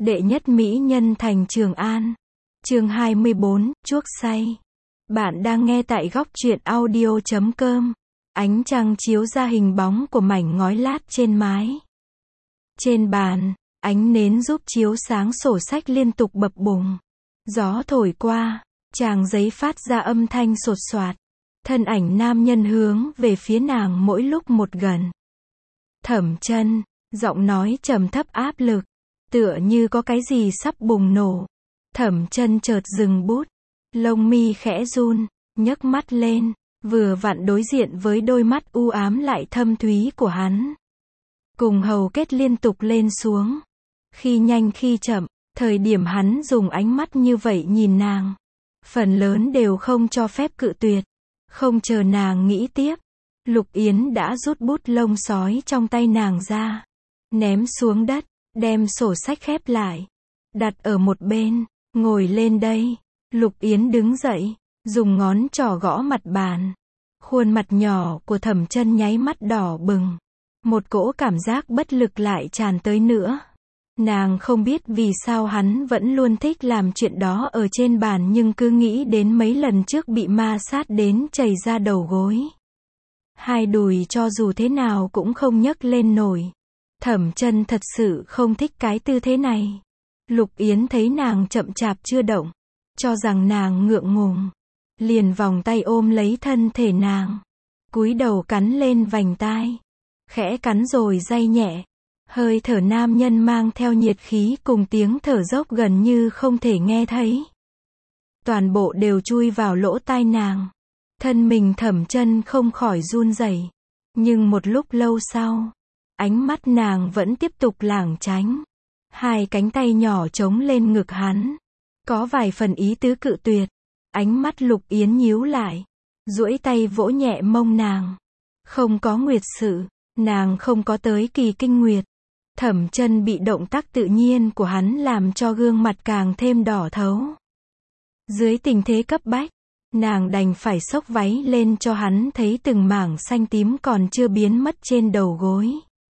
Đệ nhất mỹ nhân thành Trường An. Chương 24, chuốc say. Bạn đang nghe tại góc truyện audio.com. Ánh trăng chiếu ra hình bóng của mảnh ngói lát trên mái. Trên bàn, ánh nến giúp chiếu sáng sổ sách liên tục bập bùng. Gió thổi qua, tràng giấy phát ra âm thanh sột soạt. Thân ảnh nam nhân hướng về phía nàng mỗi lúc một gần. Thẩm Chân, giọng nói trầm thấp áp lực, tựa như có cái gì sắp bùng nổ. Thẩm Chân chợt dừng bút, lông mi khẽ run, nhấc mắt lên, vừa vặn đối diện với đôi mắt u ám lại thâm thúy của hắn. Cùng hầu kết liên tục lên xuống, khi nhanh khi chậm, thời điểm hắn dùng ánh mắt như vậy nhìn nàng, phần lớn đều không cho phép cự tuyệt. Không chờ nàng nghĩ tiếp, Lục Yến đã rút bút lông sói trong tay nàng ra, ném xuống đất, đem sổ sách khép lại, đặt ở một bên. Ngồi lên đây. Lục Yến đứng dậy, dùng ngón trỏ gõ mặt bàn. Khuôn mặt nhỏ của Thẩm Chân nháy mắt đỏ bừng. Một cỗ cảm giác bất lực lại tràn tới nữa. Nàng không biết vì sao hắn vẫn luôn thích làm chuyện đó ở trên bàn, nhưng cứ nghĩ đến mấy lần trước bị ma sát đến chảy ra đầu gối. Hai đùi cho dù thế nào cũng không nhấc lên nổi. Thẩm Chân thật sự không thích cái tư thế này. Lục Yến thấy nàng chậm chạp chưa động, cho rằng nàng ngượng ngùng, liền vòng tay ôm lấy thân thể nàng, cúi đầu cắn lên vành tai, khẽ cắn rồi day nhẹ. Hơi thở nam nhân mang theo nhiệt khí cùng tiếng thở dốc gần như không thể nghe thấy. Toàn bộ đều chui vào lỗ tai nàng. Thân mình Thẩm Chân không khỏi run rẩy. Nhưng một lúc lâu sau, ánh mắt nàng vẫn tiếp tục lảng tránh. Hai cánh tay nhỏ chống lên ngực hắn, có vài phần ý tứ cự tuyệt. Ánh mắt Lục Yến nhíu lại, duỗi tay vỗ nhẹ mông nàng. Không có nguyệt sự, nàng không có tới kỳ kinh nguyệt. Thẩm Chân bị động tác tự nhiên của hắn làm cho gương mặt càng thêm đỏ thấu. Dưới tình thế cấp bách, nàng đành phải xốc váy lên cho hắn thấy từng mảng xanh tím còn chưa biến mất trên đầu gối.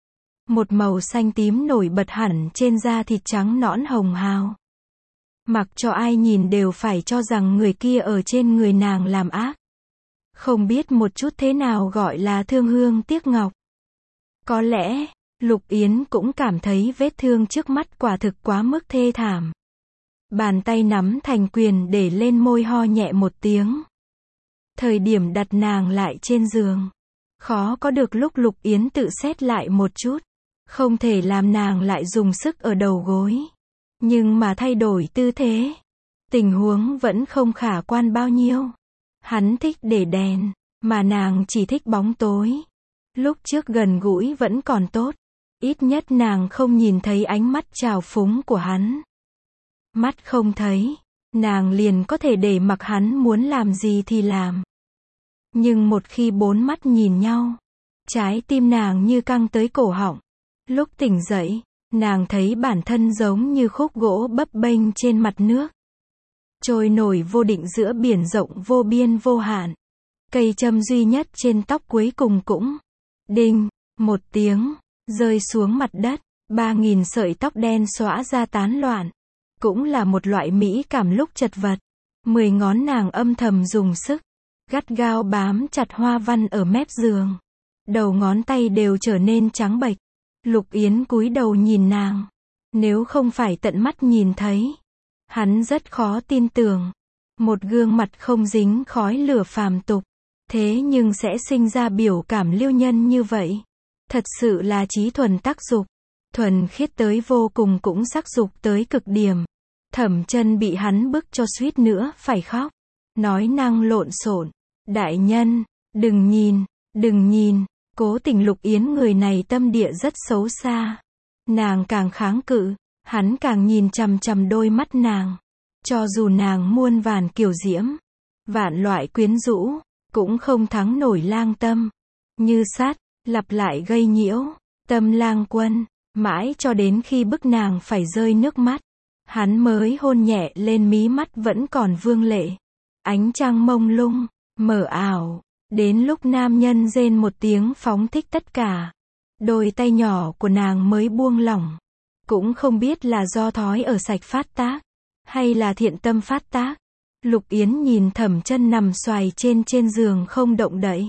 Một màu xanh tím nổi bật hẳn trên da thịt trắng nõn hồng hào. Mặc cho ai nhìn đều phải cho rằng người kia ở trên người nàng làm ác. Không biết một chút thế nào gọi là thương hương tiếc ngọc. Có lẽ, Lục Yến cũng cảm thấy vết thương trước mắt quả thực quá mức thê thảm. Bàn tay nắm thành quyền để lên môi ho nhẹ một tiếng. Thời điểm đặt nàng lại trên giường, khó có được lúc Lục Yến tự xét lại một chút. Không thể làm nàng lại dùng sức ở đầu gối. Nhưng mà thay đổi tư thế, tình huống vẫn không khả quan bao nhiêu. Hắn thích để đèn, mà nàng chỉ thích bóng tối. Lúc trước gần gũi vẫn còn tốt. Ít nhất nàng không nhìn thấy ánh mắt trào phúng của hắn. Mắt không thấy, nàng liền có thể để mặc hắn muốn làm gì thì làm. Nhưng một khi bốn mắt nhìn nhau, trái tim nàng như căng tới cổ họng. Lúc tỉnh dậy, nàng thấy bản thân giống như khúc gỗ bấp bênh trên mặt nước, trôi nổi vô định giữa biển rộng vô biên vô hạn. Cây châm duy nhất trên tóc cuối cùng cũng đinh một tiếng rơi xuống mặt đất. 3.000 sợi tóc đen xõa ra tán loạn, cũng là một loại mỹ cảm lúc chật vật. 10 ngón nàng âm thầm dùng sức, gắt gao bám chặt hoa văn ở mép giường. Đầu ngón tay đều trở nên trắng bệch. Lục Yến cúi đầu nhìn nàng. Nếu không phải tận mắt nhìn thấy, hắn rất khó tin tưởng. Một gương mặt không dính khói lửa phàm tục, thế nhưng sẽ sinh ra biểu cảm liêu nhân như vậy. Thật sự là trí thuần tác dục. Thuần khiết tới vô cùng cũng sắc dục tới cực điểm. Thẩm Chân bị hắn bức cho suýt nữa phải khóc. Nói năng lộn xộn. Đại nhân, đừng nhìn, đừng nhìn. Cố Tình Lục Yến người này tâm địa rất xấu xa. Nàng càng kháng cự, hắn càng nhìn chằm chằm đôi mắt nàng. Cho dù nàng muôn vàn kiều diễm, vạn loại quyến rũ, cũng không thắng nổi lang tâm. Như sát, lặp lại gây nhiễu, tâm lang quân, mãi cho đến khi bức nàng phải rơi nước mắt. Hắn mới hôn nhẹ lên mí mắt vẫn còn vương lệ. Ánh trăng mông lung, mờ ảo. Đến lúc nam nhân rên một tiếng phóng thích tất cả, đôi tay nhỏ của nàng mới buông lỏng. Cũng không biết là do thói ở sạch phát tác, hay là thiện tâm phát tác. Lục Yến nhìn Thẩm Chân nằm xoài trên giường không động đậy.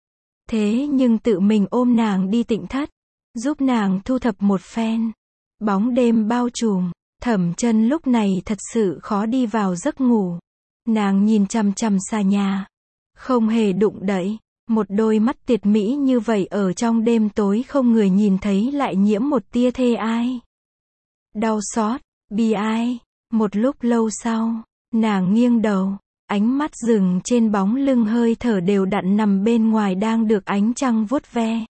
Thế nhưng tự mình ôm nàng đi tịnh thất, giúp nàng thu thập một phen. Bóng đêm bao trùm, Thẩm Chân lúc này thật sự khó đi vào giấc ngủ. Nàng nhìn chằm chằm xà nhà, không hề đụng đậy. Một đôi mắt tuyệt mỹ như vậy ở trong đêm tối không người nhìn thấy lại nhiễm một tia thê ai. Đau xót, bi ai. Một lúc lâu sau, nàng nghiêng đầu, ánh mắt dừng trên bóng lưng hơi thở đều đặn nằm bên ngoài đang được ánh trăng vuốt ve.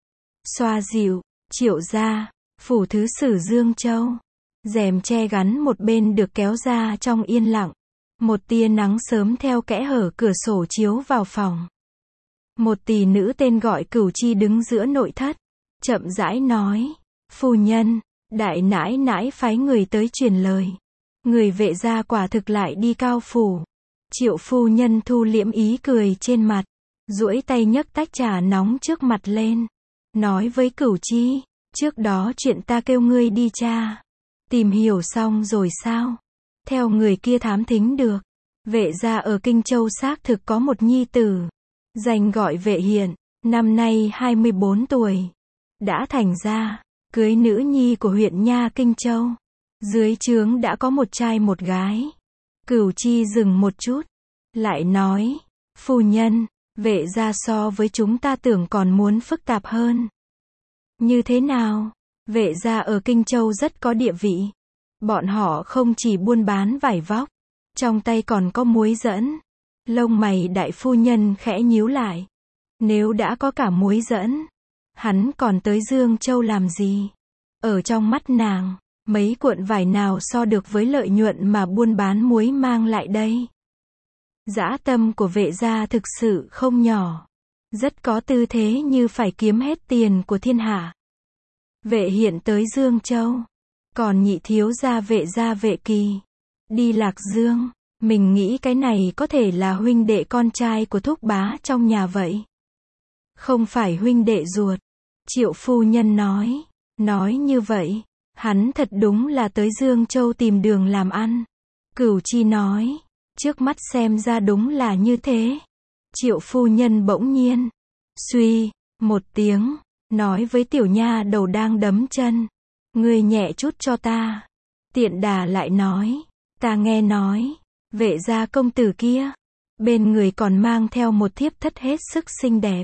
Xoa dịu, Triệu gia, phủ thứ sử Dương Châu. Rèm che gắn một bên được kéo ra trong yên lặng. Một tia nắng sớm theo kẽ hở cửa sổ chiếu vào phòng. Một tỷ nữ tên gọi Cửu Chi đứng giữa nội thất, chậm rãi nói, phu nhân, đại nãi nãi phái người tới truyền lời. Người Vệ gia quả thực lại đi Cao phủ. Triệu phu nhân thu liễm ý cười trên mặt, duỗi tay nhấc tách trà nóng trước mặt lên, nói với Cửu Chi, trước đó chuyện ta kêu ngươi đi tra, tìm hiểu xong rồi sao? Theo người kia thám thính được, Vệ gia ở Kinh Châu xác thực có một nhi tử, danh gọi Vệ Hiện, năm nay 24 tuổi, đã thành gia, cưới nữ nhi của huyện nha Kinh Châu. Dưới trướng đã có một trai một gái. Cửu Chi dừng một chút, lại nói, phu nhân, Vệ gia so với chúng ta tưởng còn muốn phức tạp hơn. Như thế nào? Vệ gia ở Kinh Châu rất có địa vị. Bọn họ không chỉ buôn bán vải vóc, trong tay còn có muối dẫn. Lông mày đại phu nhân khẽ nhíu lại. Nếu đã có cả muối dẫn, hắn còn tới Dương Châu làm gì? Ở trong mắt nàng, mấy cuộn vải nào so được với lợi nhuận mà buôn bán muối mang lại đây? Dã tâm của Vệ gia thực sự không nhỏ. Rất có tư thế như phải kiếm hết tiền của thiên hạ. Vệ Hiện tới Dương Châu. Còn nhị thiếu gia Vệ Kỳ đi Lạc Dương. Mình nghĩ cái này có thể là huynh đệ con trai của thúc bá trong nhà vậy. Không phải huynh đệ ruột. Triệu phu nhân nói. Nói như vậy, hắn thật đúng là tới Dương Châu tìm đường làm ăn. Cửu Chi nói. Trước mắt xem ra đúng là như thế. Triệu phu nhân bỗng nhiên suy một tiếng, nói với tiểu nha đầu đang đấm chân, ngươi nhẹ chút cho ta. Tiện đà lại nói, ta nghe nói, Vệ gia công tử kia, bên người còn mang theo một thiếp thất hết sức xinh đẹp.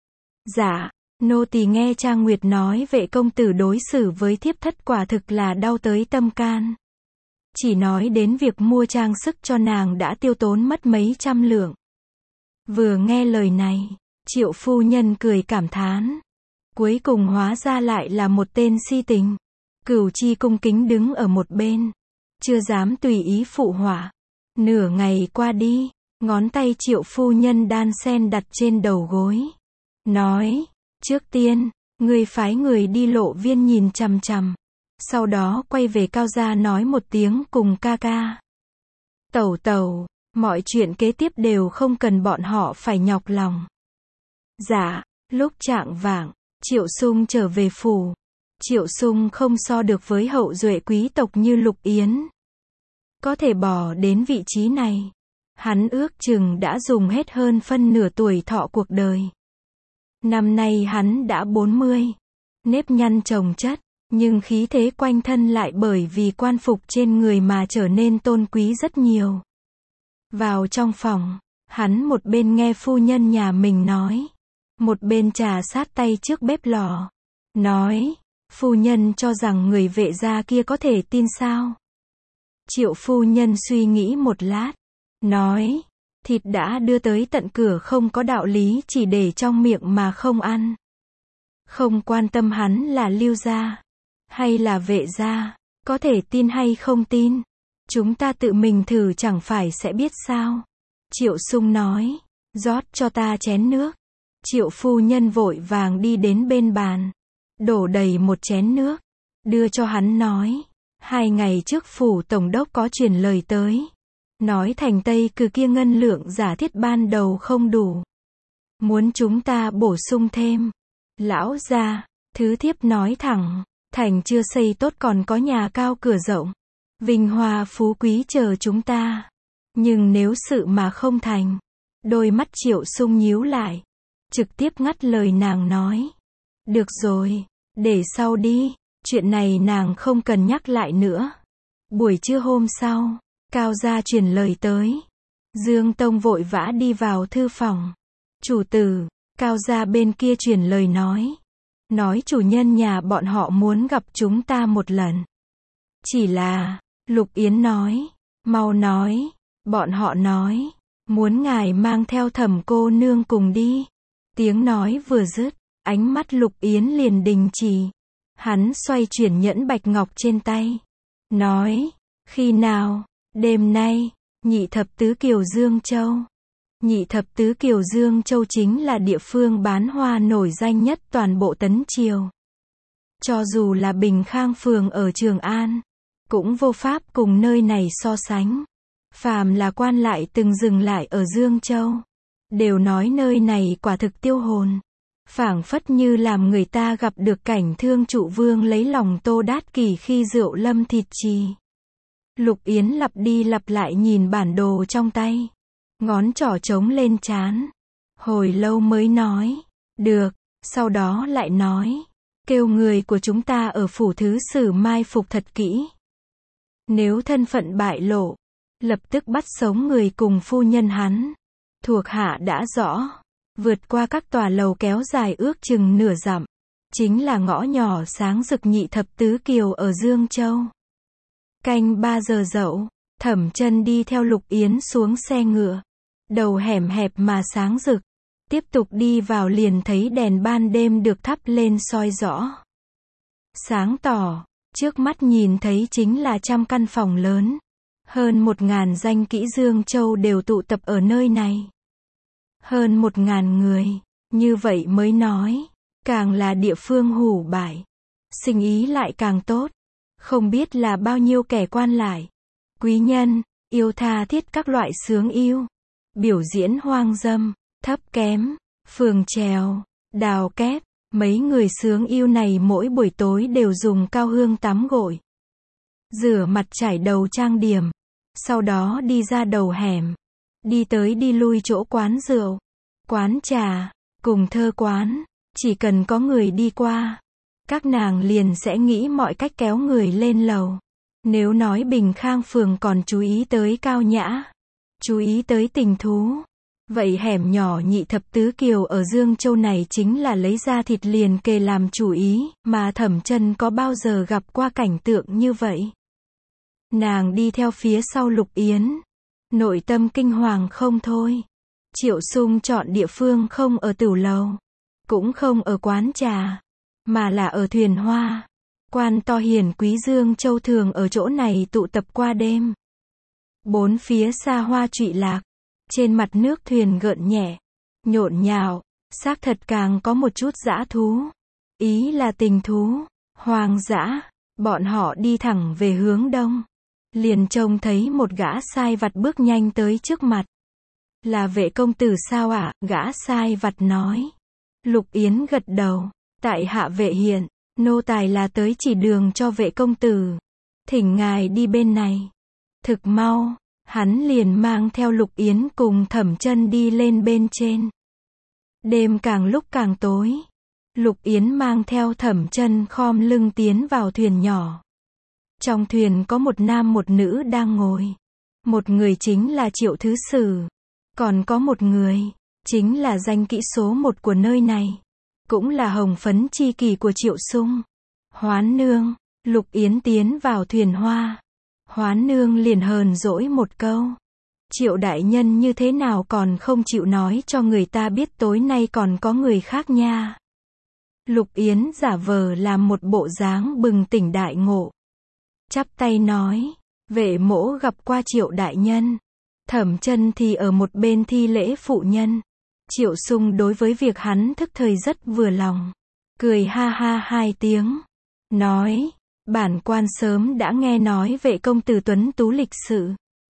Dạ, nô tỳ nghe Trang Nguyệt nói Vệ công tử đối xử với thiếp thất quả thực là đau tới tâm can. Chỉ nói đến việc mua trang sức cho nàng đã tiêu tốn mất mấy trăm lượng. Vừa nghe lời này, Triệu phu nhân cười cảm thán. Cuối cùng hóa ra lại là một tên si tình. Cửu Chi cung kính đứng ở một bên, chưa dám tùy ý phụ họa. Nửa ngày qua đi, ngón tay Triệu phu nhân đan sen đặt trên đầu gối. Nói, trước tiên, ngươi phái người đi Lộ Viên nhìn chằm chằm. Sau đó quay về Cao gia nói một tiếng cùng ca ca. Tẩu tẩu, mọi chuyện kế tiếp đều không cần bọn họ phải nhọc lòng. Dạ, lúc chạng vạng, Triệu Sung trở về phủ. Triệu Sung không so được với hậu duệ quý tộc như Lục Yến. Có thể bỏ đến vị trí này, hắn ước chừng đã dùng hết hơn phân nửa tuổi thọ cuộc đời. Năm nay hắn đã 40, nếp nhăn chồng chất, nhưng khí thế quanh thân lại bởi vì quan phục trên người mà trở nên tôn quý rất nhiều. Vào trong phòng, hắn một bên nghe phu nhân nhà mình nói, một bên trà sát tay trước bếp lò. Nói, phu nhân cho rằng người Vệ gia kia có thể tin sao? Triệu phu nhân suy nghĩ một lát. Nói, thịt đã đưa tới tận cửa không có đạo lý chỉ để trong miệng mà không ăn. Không quan tâm hắn là Lưu gia hay là Vệ gia, có thể tin hay không tin. Chúng ta tự mình thử chẳng phải sẽ biết sao? Triệu Sung nói, rót cho ta chén nước. Triệu phu nhân vội vàng đi đến bên bàn, đổ đầy một chén nước, đưa cho hắn nói, 2 ngày trước phủ tổng đốc có truyền lời tới. Nói thành Tây Cừ kia ngân lượng giả thiết ban đầu không đủ. Muốn chúng ta bổ sung thêm. Lão gia, thứ thiếp nói thẳng, Thành chưa xây tốt còn có nhà cao cửa rộng, vinh hoa phú quý chờ chúng ta. Nhưng nếu sự mà không thành, đôi mắt Triệu Sung nhíu lại, trực tiếp ngắt lời nàng nói. Được rồi, để sau đi, chuyện này nàng không cần nhắc lại nữa. Buổi trưa hôm sau, Cao gia truyền lời tới. Dương Tông vội vã đi vào thư phòng. Chủ tử, Cao gia bên kia truyền lời nói. Nói chủ nhân nhà bọn họ muốn gặp chúng ta một lần. Chỉ là, Lục Yến nói, mau nói, bọn họ nói, muốn ngài mang theo Thẩm cô nương cùng đi. Tiếng nói vừa dứt, ánh mắt Lục Yến liền đình chỉ. Hắn xoay chuyển nhẫn bạch ngọc trên tay. Nói, khi nào, đêm nay, Nhị Thập Tứ Kiều Dương Châu. Nhị Thập Tứ Kiều Dương Châu chính là địa phương bán hoa nổi danh nhất toàn bộ Tấn Triều. Cho dù là Bình Khang phường ở Trường An, cũng vô pháp cùng nơi này so sánh. Phàm là quan lại từng dừng lại ở Dương Châu, đều nói nơi này quả thực tiêu hồn. Phảng phất như làm người ta gặp được cảnh Thương Trụ Vương lấy lòng Tô Đát Kỷ khi rượu lâm thịt trì. Lục Yến lặp đi lặp lại nhìn bản đồ trong tay, ngón trỏ trống lên trán. Hồi lâu mới nói, được, sau đó lại nói, kêu người của chúng ta ở phủ thứ sử mai phục thật kỹ. Nếu thân phận bại lộ, lập tức bắt sống người cùng phu nhân hắn. Thuộc hạ đã rõ. Vượt qua các tòa lầu kéo dài ước chừng nửa dặm, chính là ngõ nhỏ sáng rực Nhị Thập Tứ Kiều ở Dương Châu. Canh 3 giờ dậu, Thẩm Chân đi theo Lục Yến xuống xe ngựa. Đầu hẻm hẹp mà sáng rực. Tiếp tục đi vào liền thấy đèn ban đêm được thắp lên soi rõ. Sáng tỏ, trước mắt nhìn thấy chính là trăm căn phòng lớn. Hơn 1000 danh kỹ Dương Châu đều tụ tập ở nơi này. Hơn 1000 người, như vậy mới nói, càng là địa phương hủ bại, sinh ý lại càng tốt. Không biết là bao nhiêu kẻ quan lại, quý nhân, yêu tha thiết các loại sướng yêu, biểu diễn hoang dâm, thấp kém, phường trèo, đào kép. Mấy người sướng yêu này mỗi buổi tối đều dùng cao hương tắm gội, rửa mặt chải đầu trang điểm, sau đó đi ra đầu hẻm, đi tới đi lui chỗ quán rượu, quán trà, cùng thơ quán, chỉ cần có người đi qua, các nàng liền sẽ nghĩ mọi cách kéo người lên lầu. Nếu nói Bình Khang phường còn chú ý tới cao nhã, chú ý tới tình thú, vậy hẻm nhỏ Nhị Thập Tứ Kiều ở Dương Châu này chính là lấy ra thịt liền kề làm chủ ý, mà Thẩm Chân có bao giờ gặp qua cảnh tượng như vậy. Nàng đi theo phía sau Lục Yến, nội tâm kinh hoàng không thôi. Triệu Sung chọn địa phương không ở tửu lầu, cũng không ở quán trà, mà là ở thuyền hoa. Quan to hiển quý Dương Châu thường ở chỗ này tụ tập qua đêm. Bốn phía xa hoa trụy lạc, trên mặt nước thuyền gợn nhẹ, nhộn nhạo, xác thật càng có một chút dã thú. Ý là tình thú, hoang dã. Bọn họ đi thẳng về hướng đông, liền trông thấy một gã sai vặt bước nhanh tới trước mặt. Là Vệ công tử sao ạ? Gã sai vặt nói. Lục Yến gật đầu. Tại hạ Vệ Hiện, nô tài là tới chỉ đường cho Vệ công tử. Thỉnh ngài đi bên này. Thực mau, hắn liền mang theo Lục Yến cùng Thẩm Chân đi lên bên trên. Đêm càng lúc càng tối. Lục Yến mang theo Thẩm Chân khom lưng tiến vào thuyền nhỏ. Trong thuyền có một nam một nữ đang ngồi. Một người chính là Triệu thứ sử. Còn có một người, chính là danh kỹ số 1 của nơi này. Cũng là hồng phấn chi kỷ của Triệu Sung. Hoán nương. Lục Yến tiến vào thuyền hoa. Hoán nương liền hờn dỗi một câu. Triệu đại nhân như thế nào còn không chịu nói cho người ta biết tối nay còn có người khác nha. Lục Yến giả vờ làm một bộ dáng bừng tỉnh đại ngộ. Chắp tay nói, Vệ mỗ gặp qua Triệu đại nhân. Thẩm Chân thì ở một bên thi lễ phụ nhân. Triệu Sung đối với việc hắn thức thời rất vừa lòng. Cười ha ha 2 tiếng. Nói, bản quan sớm đã nghe nói Vệ công tử tuấn tú lịch sự.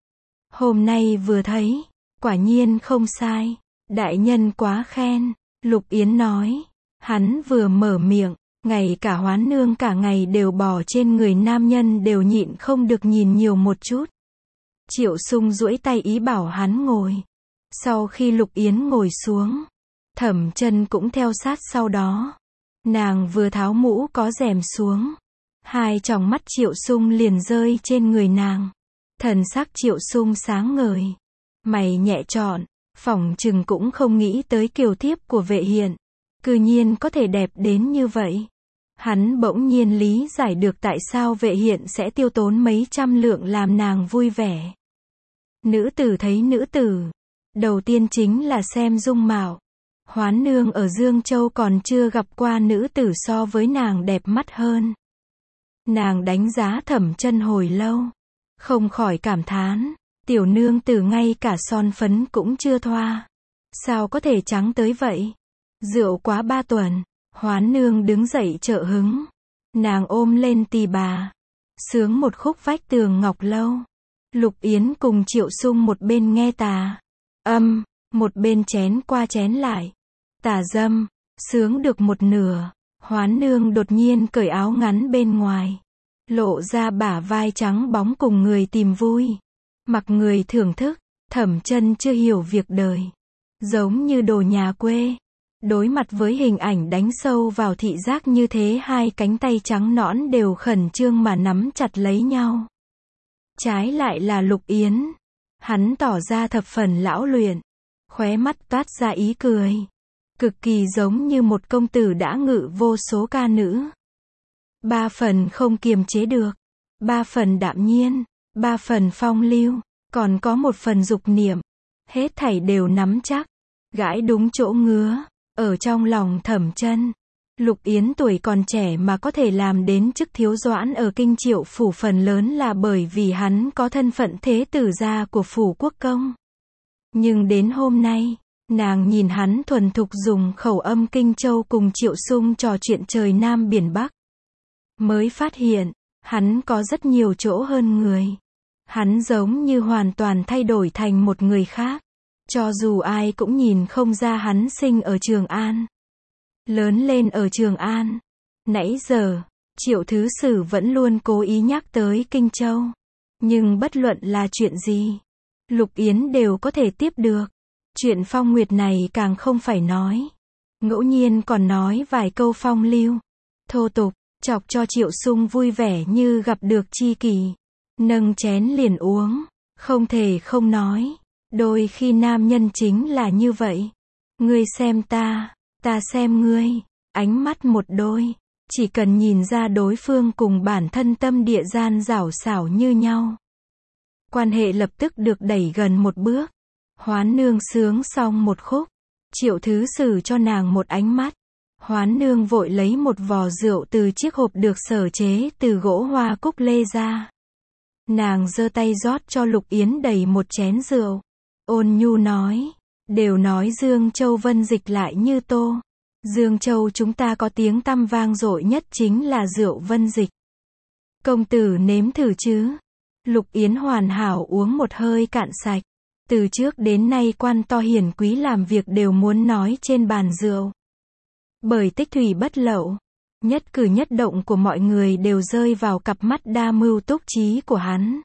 Hôm nay vừa thấy, quả nhiên không sai. Đại nhân quá khen. Lục Yến nói. Hắn vừa mở miệng, Ngay cả Hoán Nương cả ngày đều bò trên người nam nhân đều nhịn không được nhìn nhiều một chút. Triệu Sung duỗi tay ý bảo hắn ngồi. Sau khi Lục Yến ngồi xuống, Thẩm Chân cũng theo sát sau đó. Nàng vừa tháo mũ có rèm xuống, hai tròng mắt Triệu Sung liền rơi trên người nàng. Thần sắc Triệu Sung sáng ngời, mày nhẹ trọn, phỏng chừng cũng không nghĩ tới kiều thiếp của Vệ Hiện, cư nhiên có thể đẹp đến như vậy. Hắn bỗng nhiên lý giải được tại sao Vệ Hiện sẽ tiêu tốn mấy trăm lượng làm nàng vui vẻ. Nữ tử thấy nữ tử, đầu tiên chính là xem dung mạo. Hoán Nương ở Dương Châu còn chưa gặp qua nữ tử so với nàng đẹp mắt hơn. Nàng đánh giá Thẩm Chân hồi lâu, không khỏi cảm thán, tiểu nương tử ngay cả son phấn cũng chưa thoa, sao có thể trắng tới vậy? Rượu quá 3 tuần. Hoán Nương đứng dậy trợ hứng, nàng ôm lên tỳ bà, sướng một khúc vách tường ngọc lâu. Lục Yến cùng Triệu Sung một bên nghe tà âm, một bên chén qua chén lại. Tà dâm, sướng được một nửa, Hoán Nương đột nhiên cởi áo ngắn bên ngoài, lộ ra bả vai trắng bóng cùng người tìm vui. Mặc người thưởng thức, Thẩm Chân chưa hiểu việc đời, giống như đồ nhà quê. Đối mặt với hình ảnh đánh sâu vào thị giác như thế, hai cánh tay trắng nõn đều khẩn trương mà nắm chặt lấy nhau. Trái lại là Lục Yến, hắn tỏ ra thập phần lão luyện, khóe mắt toát ra ý cười, cực kỳ giống như một công tử đã ngự vô số ca nữ. 3 phần không kiềm chế được, 3 phần đạm nhiên, 3 phần phong lưu, còn có 1 phần dục niệm, hết thảy đều nắm chắc, gãi đúng chỗ ngứa. Ở trong lòng Thẩm Chân, Lục Yến tuổi còn trẻ mà có thể làm đến chức thiếu doãn ở Kinh Triệu phủ phần lớn là bởi vì hắn có thân phận thế tử gia của phủ quốc công. Nhưng đến hôm nay, nàng nhìn hắn thuần thục dùng khẩu âm Kinh Châu cùng Triệu Sung trò chuyện trời Nam biển Bắc, mới phát hiện, hắn có rất nhiều chỗ hơn người. Hắn giống như hoàn toàn thay đổi thành một người khác. Cho dù ai cũng nhìn không ra hắn sinh ở Trường An, lớn lên ở Trường An. Nãy giờ, Triệu Thứ Sử vẫn luôn cố ý nhắc tới Kinh Châu. Nhưng bất luận là chuyện gì, Lục Yến đều có thể tiếp được. Chuyện Phong Nguyệt này càng không phải nói. Ngẫu nhiên còn nói vài câu phong lưu, thô tục, chọc cho Triệu Sung vui vẻ như gặp được tri kỷ. Nâng chén liền uống, không thể không nói. Đôi khi nam nhân chính là như vậy. Ngươi xem ta xem ngươi, ánh mắt một đôi, chỉ cần nhìn ra đối phương cùng bản thân tâm địa gian rảo xảo như nhau. Quan hệ lập tức được đẩy gần một bước. Hoán Nương sướng xong một khúc, Triệu Thứ Sử cho nàng một ánh mắt. Hoán Nương vội lấy một vò rượu từ chiếc hộp được sở chế từ gỗ hoa cúc lê ra. Nàng giơ tay rót cho Lục Yến đầy một chén rượu. Ôn nhu nói, đều nói Dương Châu Vân Dịch lại như tô. Dương Châu chúng ta có tiếng tăm vang dội nhất chính là rượu Vân Dịch. Công tử nếm thử chứ? Lục Yến hoàn hảo uống một hơi cạn sạch. Từ trước đến nay quan to hiển quý làm việc đều muốn nói trên bàn rượu. Bởi tích thủy bất lậu, nhất cử nhất động của mọi người đều rơi vào cặp mắt đa mưu túc trí của hắn.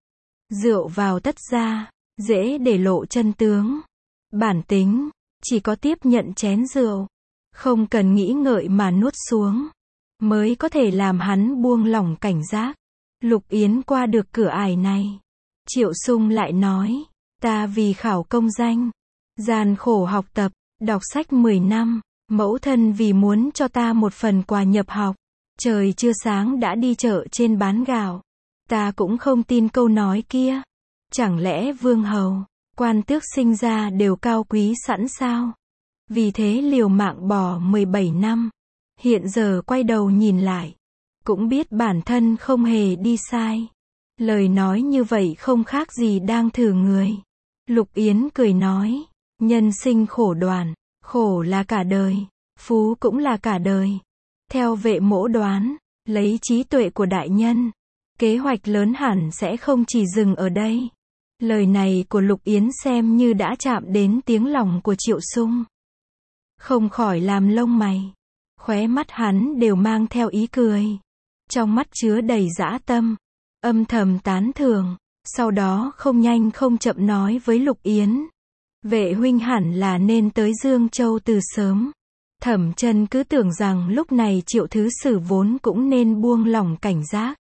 Rượu vào tất ra, dễ để lộ chân tướng. Bản tính, chỉ có tiếp nhận chén rượu, không cần nghĩ ngợi mà nuốt xuống, mới có thể làm hắn buông lỏng cảnh giác. Lục Yến qua được cửa ải này. Triệu Sung lại nói, ta vì khảo công danh, gian khổ học tập, đọc sách 10 năm, mẫu thân vì muốn cho ta một phần quà nhập học, trời chưa sáng đã đi chợ trên bán gạo. Ta cũng không tin câu nói kia. Chẳng lẽ vương hầu, quan tước sinh ra đều cao quý sẵn sao? Vì thế liều mạng bỏ 17 năm. Hiện giờ quay đầu nhìn lại, cũng biết bản thân không hề đi sai. Lời nói như vậy không khác gì đang thử người. Lục Yến cười nói, nhân sinh khổ đoàn, khổ là cả đời, phú cũng là cả đời. Theo Vệ mỗ đoán, lấy trí tuệ của đại nhân, kế hoạch lớn hẳn sẽ không chỉ dừng ở đây. Lời này của Lục Yến xem như đã chạm đến tiếng lòng của Triệu Sung. Không khỏi làm lông mày. Khóe mắt hắn đều mang theo ý cười. Trong mắt chứa đầy dã tâm, âm thầm tán thưởng. Sau đó không nhanh không chậm nói với Lục Yến. Vệ huynh hẳn là nên tới Dương Châu từ sớm. Thẩm Chân cứ tưởng rằng lúc này Triệu Thứ Sử vốn cũng nên buông lỏng cảnh giác.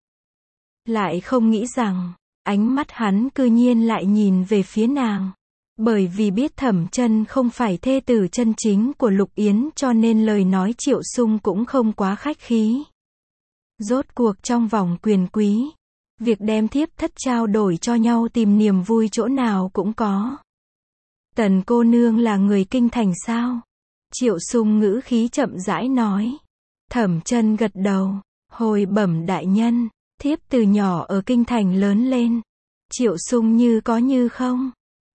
Lại không nghĩ rằng, ánh mắt hắn cư nhiên lại nhìn về phía nàng. Bởi vì biết Thẩm Chân không phải thê tử chân chính của Lục Yến cho nên lời nói Triệu Sung cũng không quá khách khí. Rốt cuộc trong vòng quyền quý, việc đem thiếp thất trao đổi cho nhau tìm niềm vui chỗ nào cũng có. Tần cô nương là người kinh thành sao? Triệu Sung ngữ khí chậm rãi nói. Thẩm Chân gật đầu, hồi bẩm đại nhân, thiếp từ nhỏ ở kinh thành lớn lên. Triệu Sung như có như không.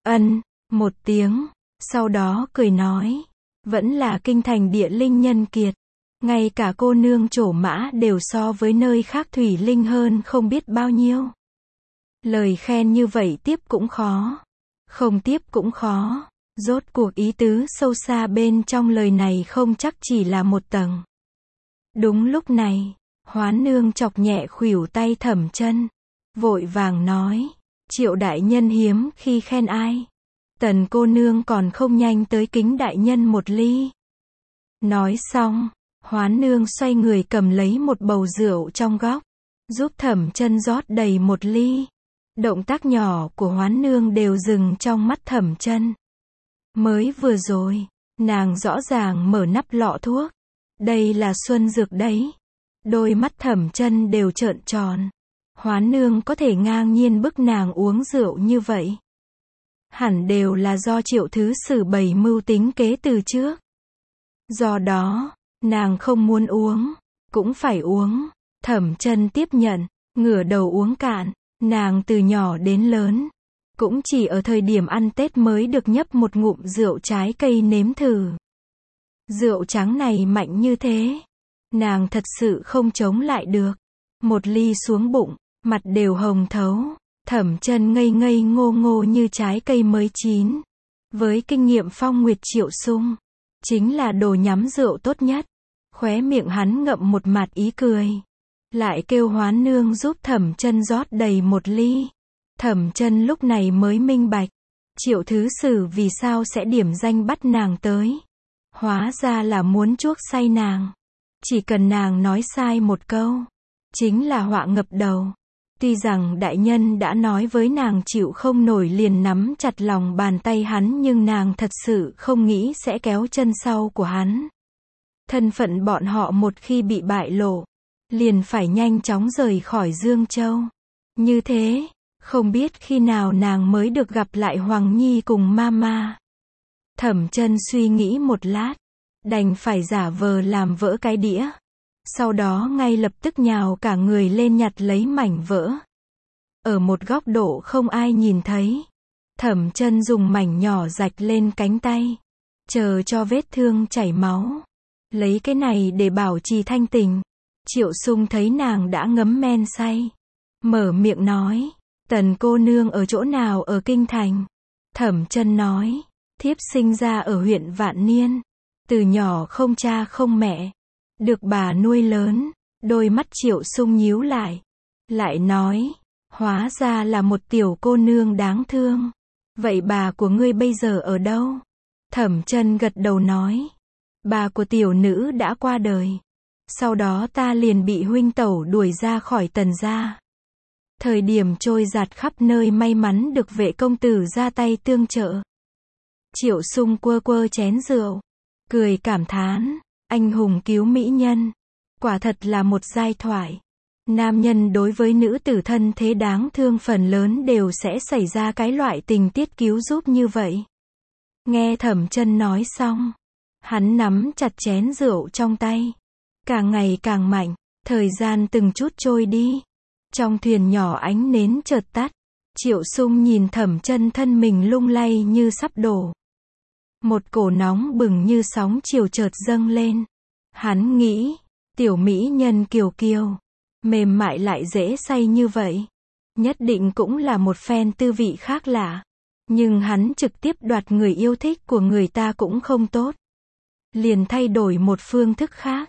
Một tiếng, sau đó cười nói. Vẫn là kinh thành địa linh nhân kiệt. Ngay cả cô nương Trổ Mã đều so với nơi khác thủy linh hơn không biết bao nhiêu. Lời khen như vậy tiếp cũng khó. Không tiếp cũng khó. Rốt cuộc ý tứ sâu xa bên trong lời này không chắc chỉ là một tầng. Đúng lúc này, Hoán nương chọc nhẹ khuỷu tay Thẩm Chân, vội vàng nói. Triệu đại nhân hiếm khi khen ai. Tần cô nương còn không nhanh tới kính đại nhân một ly. Nói xong, Hoán nương xoay người cầm lấy một bầu rượu trong góc, giúp Thẩm Chân rót đầy một ly. Động tác nhỏ của Hoán nương đều dừng trong mắt Thẩm Chân. Mới vừa rồi, nàng rõ ràng mở nắp lọ thuốc. Đây là xuân dược đấy. Đôi mắt Thẩm Chân đều trợn tròn. Hoán nương có thể ngang nhiên bức nàng uống rượu như vậy. Hẳn đều là do Triệu Thứ Sử bày mưu tính kế từ trước. Do đó, nàng không muốn uống, cũng phải uống. Thẩm Chân tiếp nhận, ngửa đầu uống cạn. Nàng từ nhỏ đến lớn, cũng chỉ ở thời điểm ăn Tết mới được nhấp một ngụm rượu trái cây nếm thử. Rượu trắng này mạnh như thế, nàng thật sự không chống lại được. Một ly xuống bụng, mặt đều hồng thấu. Thẩm Chân ngây ngây ngô ngô như trái cây mới chín. Với kinh nghiệm phong nguyệt Triệu Sung, chính là đồ nhắm rượu tốt nhất. Khóe miệng hắn ngậm một mạt ý cười. Lại kêu Hoán nương giúp Thẩm Chân rót đầy một ly. Thẩm Chân lúc này mới minh bạch. Triệu Thứ Sử vì sao sẽ điểm danh bắt nàng tới. Hóa ra là muốn chuốc say nàng. Chỉ cần nàng nói sai một câu, chính là họa ngập đầu. Tuy rằng đại nhân đã nói với nàng chịu không nổi liền nắm chặt lòng bàn tay hắn nhưng nàng thật sự không nghĩ sẽ kéo chân sau của hắn. Thân phận bọn họ một khi bị bại lộ, liền phải nhanh chóng rời khỏi Dương Châu. Như thế, không biết khi nào nàng mới được gặp lại Hoàng Nhi cùng Mama. Thẩm Chân suy nghĩ một lát, đành phải giả vờ làm vỡ cái đĩa. Sau đó ngay lập tức nhào cả người lên nhặt lấy mảnh vỡ. Ở một góc độ không ai nhìn thấy, Thẩm Chân dùng mảnh nhỏ rạch lên cánh tay, chờ cho vết thương chảy máu. Lấy cái này để bảo trì thanh tình. Triệu Sung thấy nàng đã ngấm men say, mở miệng nói. Tần cô nương ở chỗ nào ở kinh thành? Thẩm Chân nói. Thiếp sinh ra ở huyện Vạn Niên. Từ nhỏ không cha không mẹ, được bà nuôi lớn. Đôi mắt Triệu Sung nhíu lại. Lại nói. Hóa ra là một tiểu cô nương đáng thương. Vậy bà của ngươi bây giờ ở đâu? Thẩm Chân gật đầu nói. Bà của tiểu nữ đã qua đời. Sau đó ta liền bị huynh tẩu đuổi ra khỏi Tần gia. Thời điểm trôi dạt khắp nơi may mắn được Vệ công tử ra tay tương trợ. Triệu Sung quơ quơ chén rượu, cười cảm thán. Anh hùng cứu mỹ nhân. Quả thật là một giai thoại. Nam nhân đối với nữ tử thân thế đáng thương phần lớn đều sẽ xảy ra cái loại tình tiết cứu giúp như vậy. Nghe Thẩm Chân nói xong, hắn nắm chặt chén rượu trong tay. Càng ngày càng mạnh, thời gian từng chút trôi đi. Trong thuyền nhỏ ánh nến chợt tắt. Triệu Sung nhìn Thẩm Chân thân mình lung lay như sắp đổ. Một cổ nóng bừng như sóng chiều chợt dâng lên. Hắn nghĩ, tiểu mỹ nhân kiều kiều, mềm mại lại dễ say như vậy, nhất định cũng là một phen tư vị khác lạ. Nhưng hắn trực tiếp đoạt người yêu thích của người ta cũng không tốt. Liền thay đổi một phương thức khác.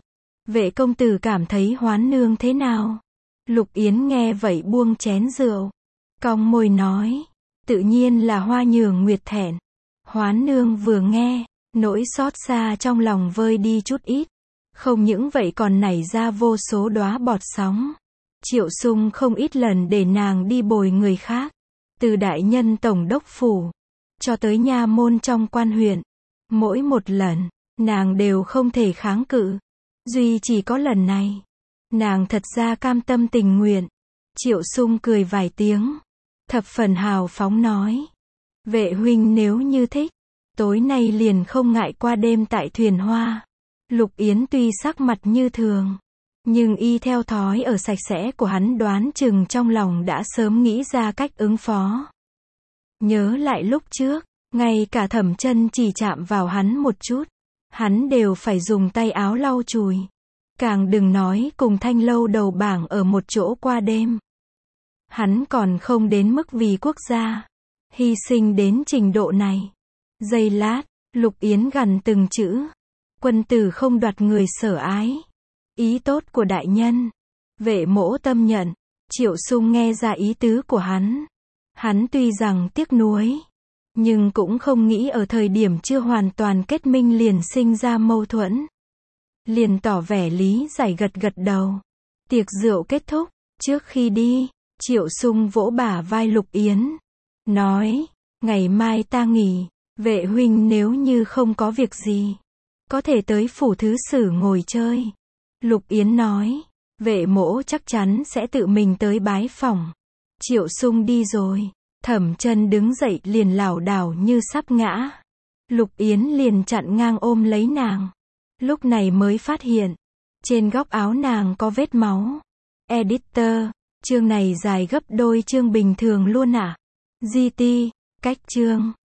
Vệ công tử cảm thấy Hoán nương thế nào? Lục Yến nghe vậy buông chén rượu, cong môi nói, tự nhiên là Hoa Nhường Nguyệt thẹn. Hoán nương vừa nghe, nỗi xót xa trong lòng vơi đi chút ít. Không những vậy còn nảy ra vô số đóa bọt sóng. Triệu Sung không ít lần để nàng đi bồi người khác. Từ đại nhân tổng đốc phủ, cho tới nha môn trong quan huyện. Mỗi một lần, nàng đều không thể kháng cự. Duy chỉ có lần này, nàng thật ra cam tâm tình nguyện. Triệu Sung cười vài tiếng, thập phần hào phóng nói. Vệ huynh nếu như thích, tối nay liền không ngại qua đêm tại thuyền hoa. Lục Yến tuy sắc mặt như thường, nhưng y theo thói ở sạch sẽ của hắn đoán chừng trong lòng đã sớm nghĩ ra cách ứng phó. Nhớ lại lúc trước, ngay cả Thẩm Chân chỉ chạm vào hắn một chút, hắn đều phải dùng tay áo lau chùi. Càng đừng nói cùng Thanh Lâu đầu bảng ở một chỗ qua đêm. Hắn còn không đến mức vì quốc gia hy sinh đến trình độ này. Giây lát, Lục Yến gằn từng chữ. Quân tử không đoạt người sở ái. Ý tốt của đại nhân. Vệ mỗ tâm nhận. Triệu Sung nghe ra ý tứ của hắn. Hắn tuy rằng tiếc nuối, nhưng cũng không nghĩ ở thời điểm chưa hoàn toàn kết minh liền sinh ra mâu thuẫn. Liền tỏ vẻ lý giải gật gật đầu. Tiệc rượu kết thúc, trước khi đi, Triệu Sung vỗ bả vai Lục Yến, nói, ngày mai ta nghỉ, vệ huynh nếu như không có việc gì, có thể tới phủ thứ sử ngồi chơi. Lục Yến nói, vệ mỗ chắc chắn sẽ tự mình tới bái phỏng. Triệu Sung đi rồi, Thẩm Chân đứng dậy liền lảo đảo như sắp ngã. Lục Yến liền chặn ngang ôm lấy nàng. Lúc này mới phát hiện, trên góc áo nàng có vết máu. Editor, chương này dài gấp đôi chương bình thường luôn à? GT, cách chương.